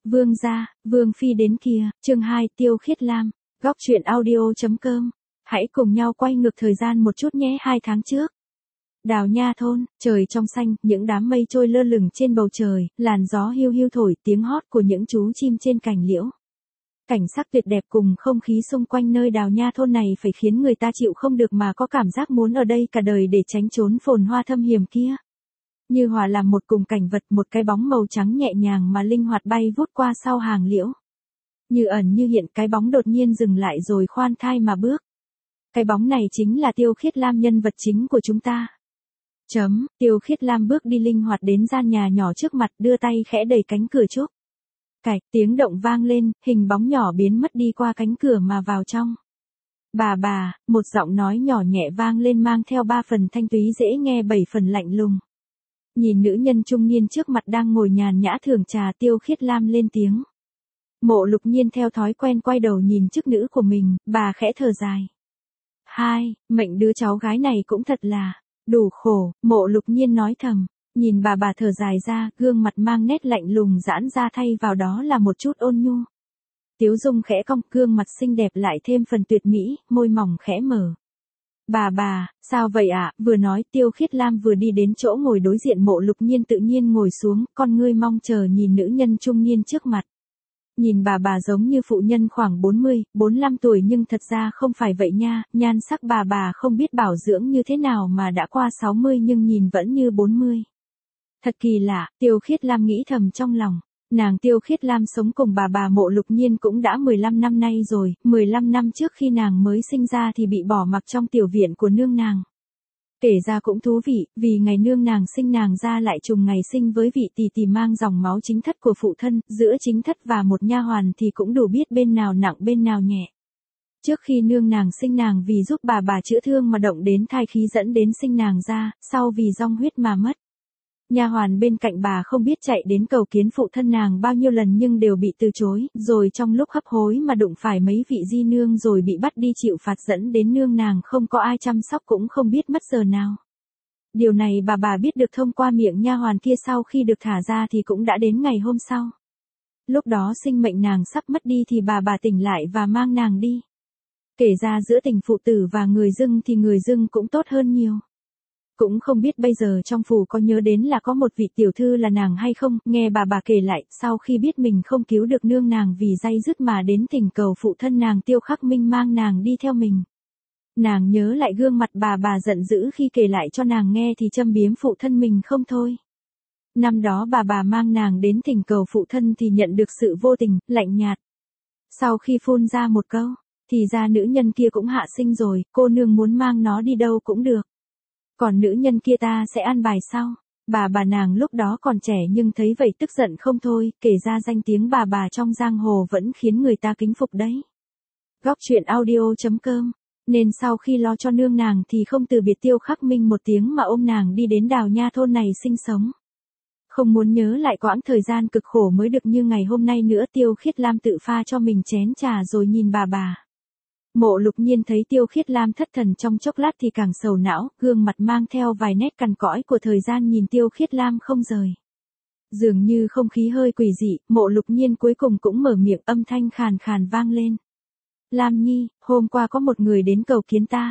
Vương gia, Vương phi đến kìa, chương 2 Tiêu Khiết Lam, góc truyện audio.com. Hãy cùng nhau quay ngược thời gian một chút nhé. 2 tháng trước. Đào Nha thôn, trời trong xanh, những đám mây trôi lơ lửng trên bầu trời, làn gió hiu hiu thổi, tiếng hót của những chú chim trên cành liễu. Cảnh sắc tuyệt đẹp cùng không khí xung quanh nơi Đào Nha thôn này phải khiến người ta chịu không được mà có cảm giác muốn ở đây cả đời để tránh trốn phồn hoa thâm hiểm kia. Như hòa làm một cùng cảnh vật, một cái bóng màu trắng nhẹ nhàng mà linh hoạt bay vút qua sau hàng liễu. Như ẩn như hiện, cái bóng đột nhiên dừng lại rồi khoan thai mà bước. Cái bóng này chính là Tiêu Khiết Lam, nhân vật chính của chúng ta. Tiêu Khiết Lam bước đi linh hoạt đến gian nhà nhỏ trước mặt, đưa tay khẽ đẩy cánh cửa chốt. Cạch, tiếng động vang lên, hình bóng nhỏ biến mất đi qua cánh cửa mà vào trong. Bà, một giọng nói nhỏ nhẹ vang lên mang theo 3 phần thanh túy dễ nghe 7 phần lạnh lùng. Nhìn nữ nhân trung niên trước mặt đang ngồi nhàn nhã thưởng trà, Tiêu Khiết Lam lên tiếng. Mộ Lục Nhiên theo thói quen quay đầu nhìn chức nữ của mình, bà khẽ thở dài. Mệnh đứa cháu gái này cũng thật là đủ khổ, Mộ Lục Nhiên nói thầm. Nhìn bà thở dài ra, gương mặt mang nét lạnh lùng giãn ra, thay vào đó là một chút ôn nhu. Tiếu dung khẽ cong, gương mặt xinh đẹp lại thêm phần tuyệt mỹ, môi mỏng khẽ mở. Bà, sao vậy ạ? Vừa nói, Tiêu Khiết Lam vừa đi đến chỗ ngồi đối diện Mộ Lục Nhiên, tự nhiên ngồi xuống, con ngươi mong chờ nhìn nữ nhân trung niên trước mặt. Nhìn bà giống như phụ nhân khoảng 40, 45 tuổi nhưng thật ra không phải vậy nha, nhan sắc bà không biết bảo dưỡng như thế nào mà đã qua 60 nhưng nhìn vẫn như 40. Thật kỳ lạ, Tiêu Khiết Lam nghĩ thầm trong lòng. Nàng Tiêu Khiết Lam sống cùng bà Mộ Lục Nhiên cũng đã 15 năm nay rồi, 15 năm trước khi nàng mới sinh ra thì bị bỏ mặc trong tiểu viện của nương nàng. Kể ra cũng thú vị, vì ngày nương nàng sinh nàng ra lại trùng ngày sinh với vị tỷ mang dòng máu chính thất của phụ thân, giữa chính thất và một nha hoàn thì cũng đủ biết bên nào nặng bên nào nhẹ. Trước khi nương nàng sinh nàng vì giúp bà chữa thương mà động đến thai khí dẫn đến sinh nàng ra, sau vì dòng huyết mà mất. Nha hoàn bên cạnh bà không biết chạy đến cầu kiến phụ thân nàng bao nhiêu lần nhưng đều bị từ chối, rồi trong lúc hấp hối mà đụng phải mấy vị di nương rồi bị bắt đi chịu phạt dẫn đến nương nàng không có ai chăm sóc cũng không biết mất giờ nào. Điều này bà biết được thông qua miệng nha hoàn kia sau khi được thả ra thì cũng đã đến ngày hôm sau. Lúc đó sinh mệnh nàng sắp mất đi thì bà tỉnh lại và mang nàng đi. Kể ra giữa tình phụ tử và người dưng thì người dưng cũng tốt hơn nhiều. Cũng không biết bây giờ trong phủ có nhớ đến là có một vị tiểu thư là nàng hay không, nghe bà kể lại, sau khi biết mình không cứu được nương nàng vì day dứt mà đến thỉnh cầu phụ thân nàng Tiêu Khắc Minh mang nàng đi theo mình. Nàng nhớ lại gương mặt bà giận dữ khi kể lại cho nàng nghe thì châm biếm phụ thân mình không thôi. Năm đó bà mang nàng đến thỉnh cầu phụ thân thì nhận được sự vô tình, lạnh nhạt. Sau khi phun ra một câu, thì ra nữ nhân kia cũng hạ sinh rồi, cô nương muốn mang nó đi đâu cũng được. Còn nữ nhân kia ta sẽ an bài sau. Bà nàng lúc đó còn trẻ nhưng thấy vậy tức giận không thôi, kể ra danh tiếng bà trong giang hồ vẫn khiến người ta kính phục đấy. Góc truyện audio.com. Nên sau khi lo cho nương nàng thì không từ biệt Tiêu Khắc Minh một tiếng mà ôm nàng đi đến Đào Nha thôn này sinh sống. Không muốn nhớ lại quãng thời gian cực khổ mới được như ngày hôm nay nữa, Tiêu Khiết Lam tự pha cho mình chén trà rồi nhìn bà. Mộ Lục Nhiên thấy Tiêu Khiết Lam thất thần trong chốc lát thì càng sầu não, gương mặt mang theo vài nét cằn cõi của thời gian nhìn Tiêu Khiết Lam không rời. Dường như không khí hơi quỷ dị, Mộ Lục Nhiên cuối cùng cũng mở miệng, âm thanh khàn khàn vang lên. Lam Nhi, hôm qua có một người đến cầu kiến ta.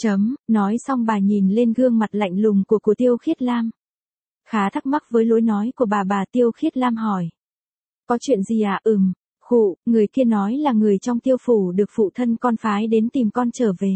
Nói xong bà nhìn lên gương mặt lạnh lùng của Tiêu Khiết Lam. Khá thắc mắc với lối nói của bà, Tiêu Khiết Lam hỏi. Có chuyện gì à? Người kia nói là người trong Tiêu phủ được phụ thân con phái đến tìm con trở về.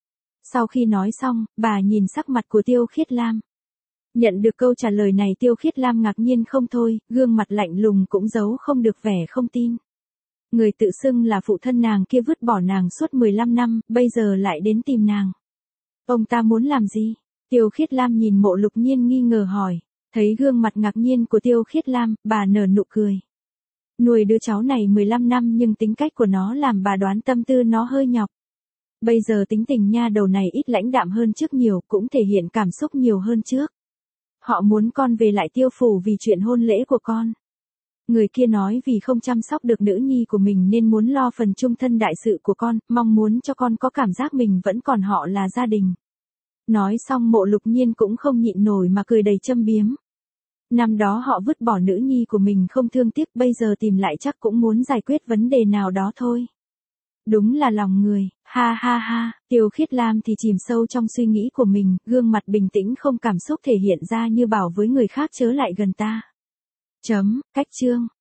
Sau khi nói xong, bà nhìn sắc mặt của Tiêu Khiết Lam. Nhận được câu trả lời này Tiêu Khiết Lam ngạc nhiên không thôi, gương mặt lạnh lùng cũng giấu không được vẻ không tin. Người tự xưng là phụ thân nàng kia vứt bỏ nàng suốt 15 năm, bây giờ lại đến tìm nàng. Ông ta muốn làm gì? Tiêu Khiết Lam nhìn Mộ Lục Nhiên nghi ngờ hỏi. Thấy gương mặt ngạc nhiên của Tiêu Khiết Lam, bà nở nụ cười. Nuôi đứa cháu này 15 năm nhưng tính cách của nó làm bà đoán tâm tư nó hơi nhọc. Bây giờ tính tình nha đầu này ít lãnh đạm hơn trước nhiều, cũng thể hiện cảm xúc nhiều hơn trước. Họ muốn con về lại Tiêu phủ vì chuyện hôn lễ của con. Người kia nói vì không chăm sóc được nữ nhi của mình nên muốn lo phần chung thân đại sự của con, mong muốn cho con có cảm giác mình vẫn còn họ là gia đình. Nói xong Mộ Lục Nhiên cũng không nhịn nổi mà cười đầy châm biếm. Năm đó họ vứt bỏ nữ nhi của mình không thương tiếc, bây giờ tìm lại chắc cũng muốn giải quyết vấn đề nào đó thôi. Đúng là lòng người, ha ha ha, Tiêu Khiết Lam thì chìm sâu trong suy nghĩ của mình, gương mặt bình tĩnh không cảm xúc thể hiện ra như bảo với người khác chớ lại gần ta. Cách chương